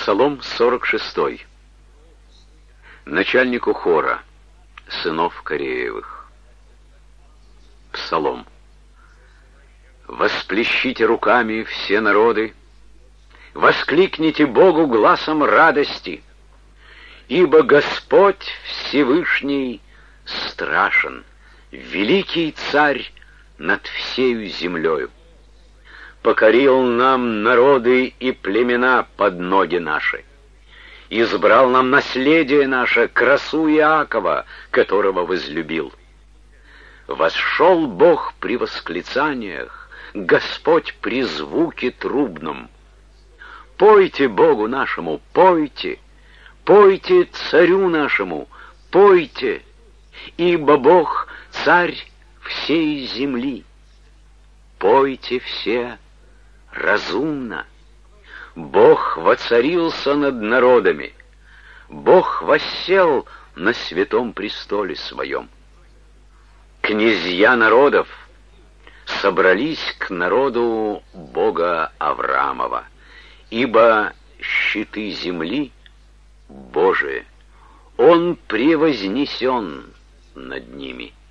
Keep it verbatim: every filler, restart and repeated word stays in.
Псалом сорок шестой. Начальнику хора, сынов Кореевых. Псалом. «Восплещите руками все народы, воскликните Богу гласом радости, ибо Господь Всевышний страшен, великий царь над всею землею. Покорил нам народы и племена под ноги наши, избрал нам наследие наше, красу Иакова, которого возлюбил. Восшел Бог при восклицаниях, Господь при звуке трубном. Пойте Богу нашему, пойте, пойте царю нашему, пойте, ибо Бог царь всей земли. Пойте все разумно. Бог воцарился над народами, Бог воссел на святом престоле своем. Князья народов собрались к народу Бога Авраамова, ибо щиты земли Божии, Он превознесен над ними.